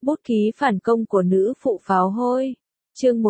Bút ký phản công của nữ phụ pháo hôi. Chương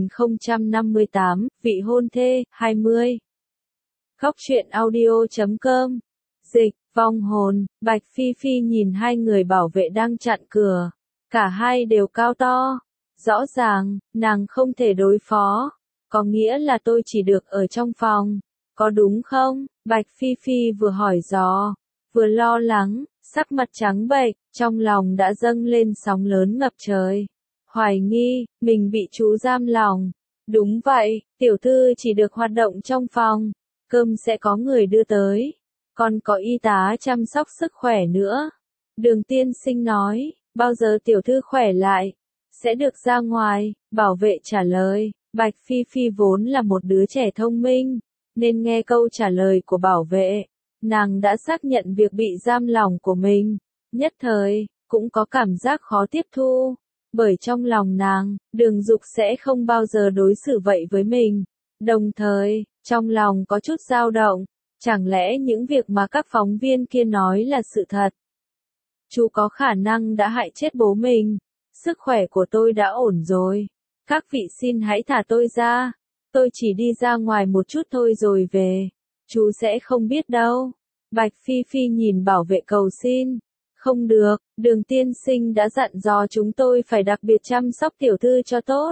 1058, vị hôn thê, 20. Góc truyện audio.com. Dịch, vong hồn, Bạch Phi Phi nhìn hai người bảo vệ đang chặn cửa. Cả hai đều cao to. Rõ ràng, nàng không thể đối phó. Có nghĩa là tôi chỉ được ở trong phòng. Có đúng không? Bạch Phi Phi vừa hỏi dò, vừa lo lắng, sắc mặt trắng bệch, trong lòng đã dâng lên sóng lớn ngập trời. Hoài nghi, mình bị chú giam lòng. Đúng vậy, tiểu thư chỉ được hoạt động trong phòng. Cơm sẽ có người đưa tới. Còn có y tá chăm sóc sức khỏe nữa. Đường tiên sinh nói, bao giờ tiểu thư khỏe lại, sẽ được ra ngoài. Bảo vệ trả lời, Bạch Phi Phi vốn là một đứa trẻ thông minh, nên nghe câu trả lời của bảo vệ. Nàng đã xác nhận việc bị giam lòng của mình. Nhất thời, cũng có cảm giác khó tiếp thu. Bởi trong lòng nàng, Đường Dục sẽ không bao giờ đối xử vậy với mình. Đồng thời, trong lòng có chút dao động. Chẳng lẽ những việc mà các phóng viên kia nói là sự thật? Chú có khả năng đã hại chết bố mình. Sức khỏe của tôi đã ổn rồi. Các vị xin hãy thả tôi ra. Tôi chỉ đi ra ngoài một chút thôi rồi về. Chú sẽ không biết đâu. Bạch Phi Phi nhìn bảo vệ cầu xin. Không được, Đường tiên sinh đã dặn dò chúng tôi phải đặc biệt chăm sóc tiểu thư cho tốt.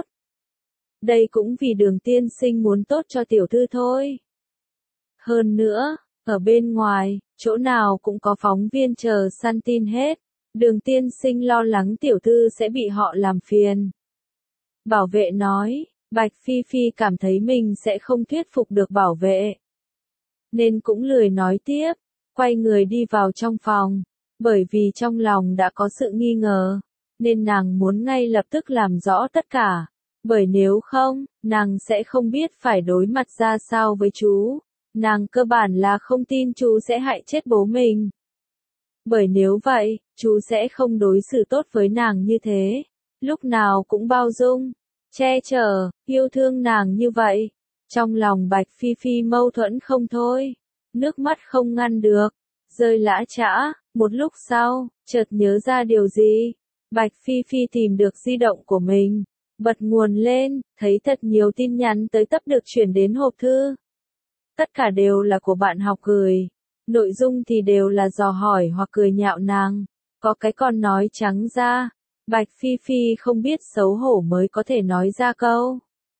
Đây cũng vì Đường tiên sinh muốn tốt cho tiểu thư thôi. Hơn nữa, ở bên ngoài, chỗ nào cũng có phóng viên chờ săn tin hết. Đường tiên sinh lo lắng tiểu thư sẽ bị họ làm phiền. Bảo vệ nói, Bạch Phi Phi cảm thấy mình sẽ không thuyết phục được bảo vệ. Nên cũng lười nói tiếp, quay người đi vào trong phòng. Bởi vì trong lòng đã có sự nghi ngờ, nên nàng muốn ngay lập tức làm rõ tất cả. Bởi nếu không, nàng sẽ không biết phải đối mặt ra sao với chú. Nàng cơ bản là không tin chú sẽ hại chết bố mình. Bởi nếu vậy, chú sẽ không đối xử tốt với nàng như thế. Lúc nào cũng bao dung, che chở, yêu thương nàng như vậy. Trong lòng Bạch Phi Phi mâu thuẫn không thôi. Nước mắt không ngăn được. Rơi lã chã, một lúc sau, chợt nhớ ra điều gì. Bạch Phi Phi tìm được di động của mình. Bật nguồn lên, thấy thật nhiều tin nhắn tới tấp được chuyển đến hộp thư. Tất cả đều là của bạn học gửi. Nội dung thì đều là dò hỏi hoặc cười nhạo nàng. Có cái còn nói trắng ra. Bạch Phi Phi không biết xấu hổ mới có thể nói ra câu.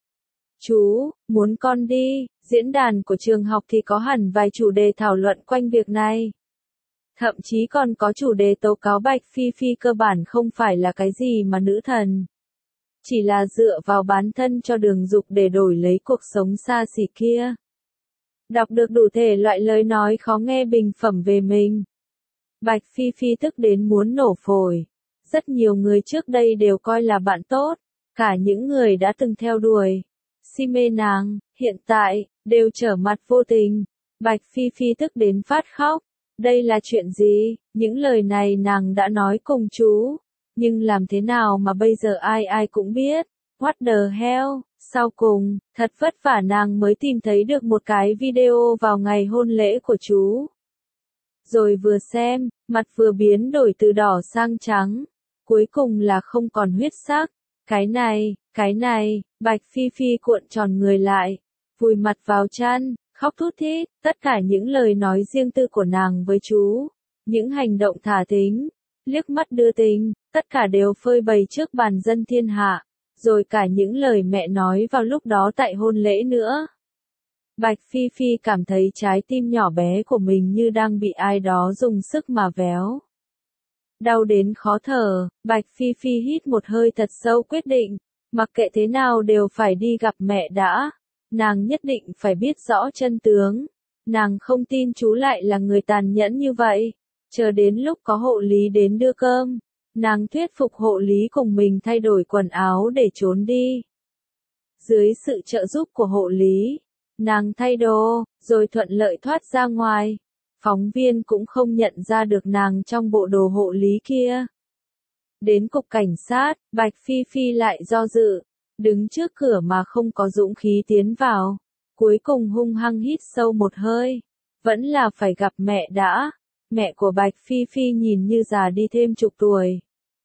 Chú, muốn con đi, diễn đàn của trường học thì có hẳn vài chủ đề thảo luận quanh việc này. Thậm chí còn có chủ đề tố cáo Bạch Phi Phi cơ bản không phải là cái gì mà nữ thần. Chỉ là dựa vào bán thân cho Đường Dục để đổi lấy cuộc sống xa xỉ kia. Đọc được đủ thể loại lời nói khó nghe bình phẩm về mình. Bạch Phi Phi tức đến muốn nổ phổi. Rất nhiều người trước đây đều coi là bạn tốt. Cả những người đã từng theo đuổi, si mê nàng, hiện tại, đều trở mặt vô tình. Bạch Phi Phi tức đến phát khóc. Đây là chuyện gì? Những lời này nàng đã nói cùng chú. Nhưng làm thế nào mà bây giờ ai ai cũng biết? What the hell? Sau cùng, thật vất vả nàng mới tìm thấy được một cái video vào ngày hôn lễ của chú. Rồi vừa xem, mặt vừa biến đổi từ đỏ sang trắng. Cuối cùng là không còn huyết sắc. Cái này, Bạch Phi Phi cuộn tròn người lại. Vùi mặt vào chăn. Khóc thút thít, tất cả những lời nói riêng tư của nàng với chú, những hành động thả thính, liếc mắt đưa tình, tất cả đều phơi bày trước bàn dân thiên hạ, rồi cả những lời mẹ nói vào lúc đó tại hôn lễ nữa. Bạch Phi Phi cảm thấy trái tim nhỏ bé của mình như đang bị ai đó dùng sức mà véo. Đau đến khó thở, Bạch Phi Phi hít một hơi thật sâu quyết định, mặc kệ thế nào đều phải đi gặp mẹ đã. Nàng nhất định phải biết rõ chân tướng. Nàng không tin chú lại là người tàn nhẫn như vậy. Chờ đến lúc có hộ lý đến đưa cơm, nàng thuyết phục hộ lý cùng mình thay đổi quần áo để trốn đi. Dưới sự trợ giúp của hộ lý, nàng thay đồ, rồi thuận lợi thoát ra ngoài. Phóng viên cũng không nhận ra được nàng trong bộ đồ hộ lý kia. Đến cục cảnh sát, Bạch Phi Phi lại do dự. Đứng trước cửa mà không có dũng khí tiến vào. Cuối cùng hung hăng hít sâu một hơi. Vẫn là phải gặp mẹ đã. Mẹ của Bạch Phi Phi nhìn như già đi thêm chục tuổi.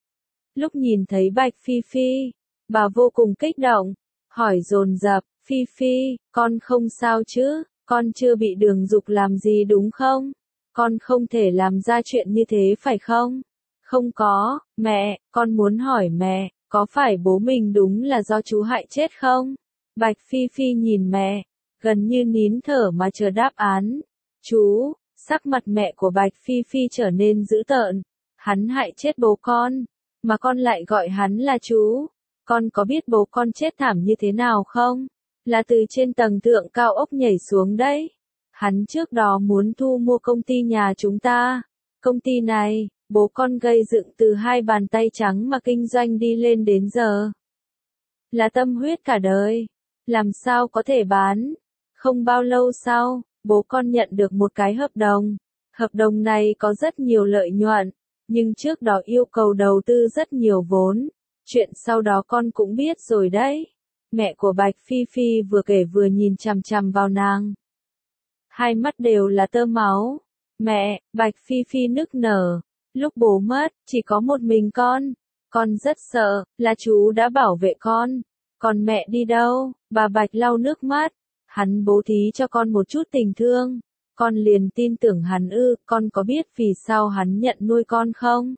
Lúc nhìn thấy Bạch Phi Phi, bà vô cùng kích động, hỏi dồn dập, Phi Phi, con không sao chứ, con chưa bị Đường Dục làm gì đúng không? Con không thể làm ra chuyện như thế phải không? Không có, mẹ, con muốn hỏi mẹ, có phải bố mình đúng là do chú hại chết không? Bạch Phi Phi nhìn mẹ, gần như nín thở mà chờ đáp án. Chú, sắc mặt mẹ của Bạch Phi Phi trở nên dữ tợn. Hắn hại chết bố con, mà con lại gọi hắn là chú. Con có biết bố con chết thảm như thế nào không? Là từ trên tầng thượng cao ốc nhảy xuống đấy. Hắn trước đó muốn thu mua công ty nhà chúng ta. Công ty này, bố con gây dựng từ 2 bàn tay trắng mà kinh doanh đi lên đến giờ. Là tâm huyết cả đời. Làm sao có thể bán? Không bao lâu sau, bố con nhận được một cái hợp đồng. Hợp đồng này có rất nhiều lợi nhuận, nhưng trước đó yêu cầu đầu tư rất nhiều vốn. Chuyện sau đó con cũng biết rồi đấy. Mẹ của Bạch Phi Phi vừa kể vừa nhìn chằm chằm vào nàng. Hai mắt đều là tơ máu. Mẹ, Bạch Phi Phi nức nở. Lúc bố mất, chỉ có một mình con rất sợ, là chú đã bảo vệ con. Còn mẹ đi đâu? Bà Bạch lau nước mắt. Hắn bố thí cho con một chút tình thương. Con liền tin tưởng hắn ư, con có biết vì sao hắn nhận nuôi con không?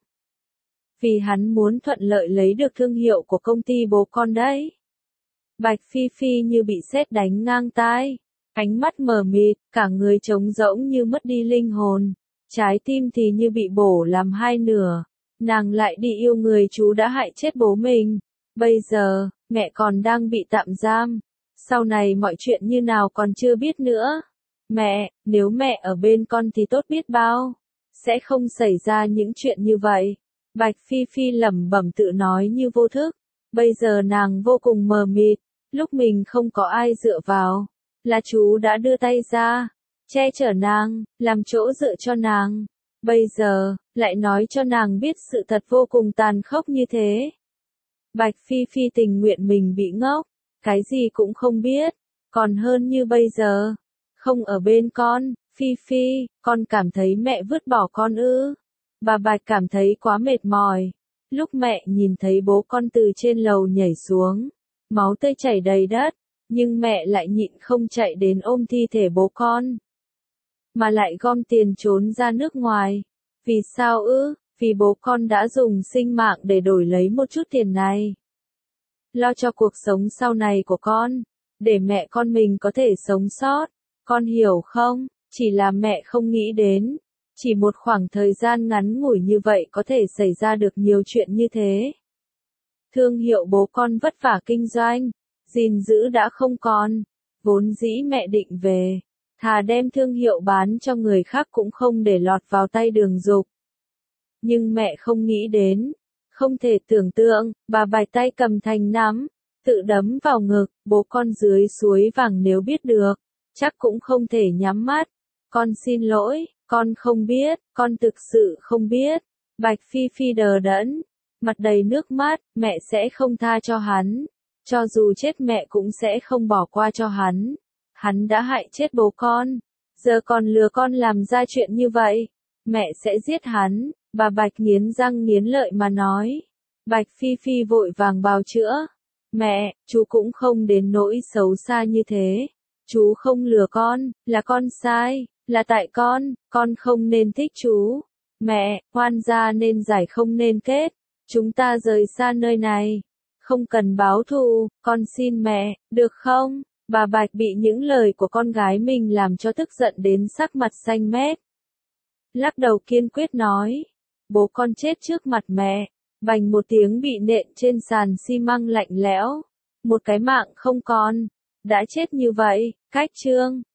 Vì hắn muốn thuận lợi lấy được thương hiệu của công ty bố con đấy. Bạch Phi Phi như bị sét đánh ngang tai. Ánh mắt mờ mịt, cả người trống rỗng như mất đi linh hồn. Trái tim thì như bị bổ làm hai nửa. Nàng lại đi yêu người chú đã hại chết bố mình. Bây giờ, mẹ còn đang bị tạm giam. Sau này mọi chuyện như nào còn chưa biết nữa. Mẹ, nếu mẹ ở bên con thì tốt biết bao. Sẽ không xảy ra những chuyện như vậy. Bạch Phi Phi lẩm bẩm tự nói như vô thức. Bây giờ nàng vô cùng mờ mịt. Lúc mình không có ai dựa vào. Là chú đã đưa tay ra. Che chở nàng, làm chỗ dựa cho nàng. Bây giờ, lại nói cho nàng biết sự thật vô cùng tàn khốc như thế. Bạch Phi Phi tình nguyện mình bị ngốc. Cái gì cũng không biết. Còn hơn như bây giờ. Không ở bên con, Phi Phi, con cảm thấy mẹ vứt bỏ con ư. Bà Bạch cảm thấy quá mệt mỏi. Lúc mẹ nhìn thấy bố con từ trên lầu nhảy xuống. Máu tươi chảy đầy đất. Nhưng mẹ lại nhịn không chạy đến ôm thi thể bố con. Mà lại gom tiền trốn ra nước ngoài. Vì sao ư? Vì bố con đã dùng sinh mạng để đổi lấy một chút tiền này. Lo cho cuộc sống sau này của con. Để mẹ con mình có thể sống sót. Con hiểu không? Chỉ là mẹ không nghĩ đến. Chỉ một khoảng thời gian ngắn ngủi như vậy có thể xảy ra được nhiều chuyện như thế. Thương hiệu bố con vất vả kinh doanh. Gìn giữ đã không còn. Vốn dĩ mẹ định về. Thà đem thương hiệu bán cho người khác cũng không để lọt vào tay Đường Dục. Nhưng mẹ không nghĩ đến. Không thể tưởng tượng, bà Bạch tay cầm thành nắm. Tự đấm vào ngực, bố con dưới suối vàng nếu biết được. Chắc cũng không thể nhắm mắt. Con xin lỗi, con không biết, con thực sự không biết. Bạch Phi Phi đờ đẫn. Mặt đầy nước mắt, mẹ sẽ không tha cho hắn. Cho dù chết mẹ cũng sẽ không bỏ qua cho hắn. Hắn đã hại chết bố con. Giờ còn lừa con làm ra chuyện như vậy. Mẹ sẽ giết hắn. Bà Bạch nghiến răng nghiến lợi mà nói. Bạch Phi Phi vội vàng bào chữa. Mẹ, chú cũng không đến nỗi xấu xa như thế. Chú không lừa con, là con sai. Là tại con không nên thích chú. Mẹ, oan gia nên giải không nên kết. Chúng ta rời xa nơi này. Không cần báo thù, con xin mẹ, được không? Bà Bạch bị những lời của con gái mình làm cho tức giận đến sắc mặt xanh mét. Lắc đầu kiên quyết nói. Bố con chết trước mặt mẹ. Bành một tiếng bị nện trên sàn xi măng lạnh lẽo. Một cái mạng không còn. Đã chết như vậy, cách chương.